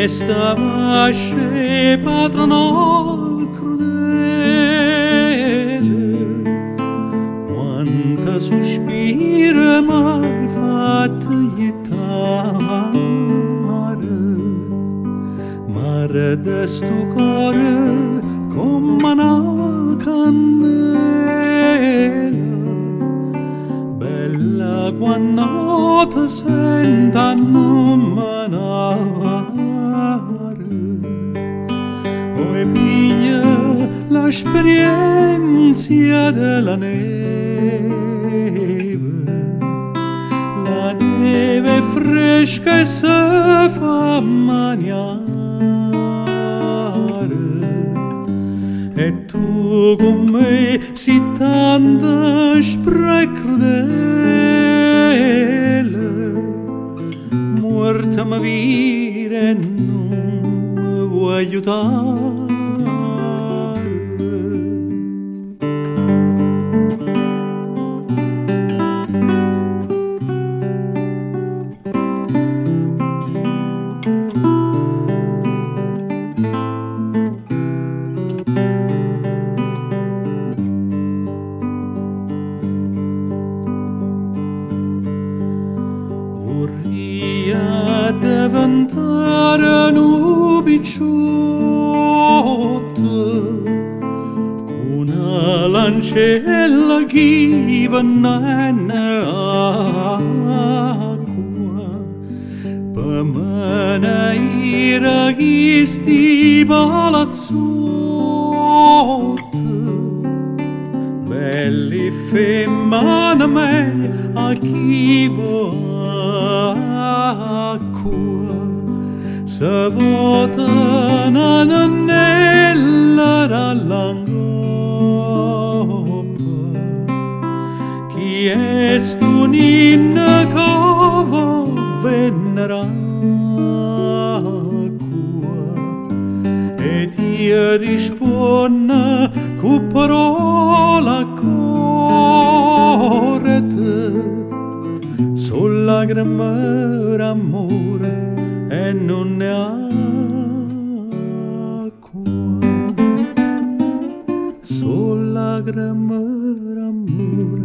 stava sce patrono crudele, quanta sospira mai fatta ietare, mare de sto cuore come una cannella, bella quando ti senta nominare. Oi piglia l'esperienza della neve fresca e si fa mangiare, e tu con me si tanta crudele, morta ma vire non mi vuoi aiutare. Vorria diventare un picciotto con una lancella che va in acqua, per menare questi palazzotti belli femmine me a chi acqua, se vota nanella dall'angoppa, chi è sto ninna cava venera acqua, e ti risponde cu parola correte, sul lacrime d'amore e non ne acqua, sul lacrime d'amore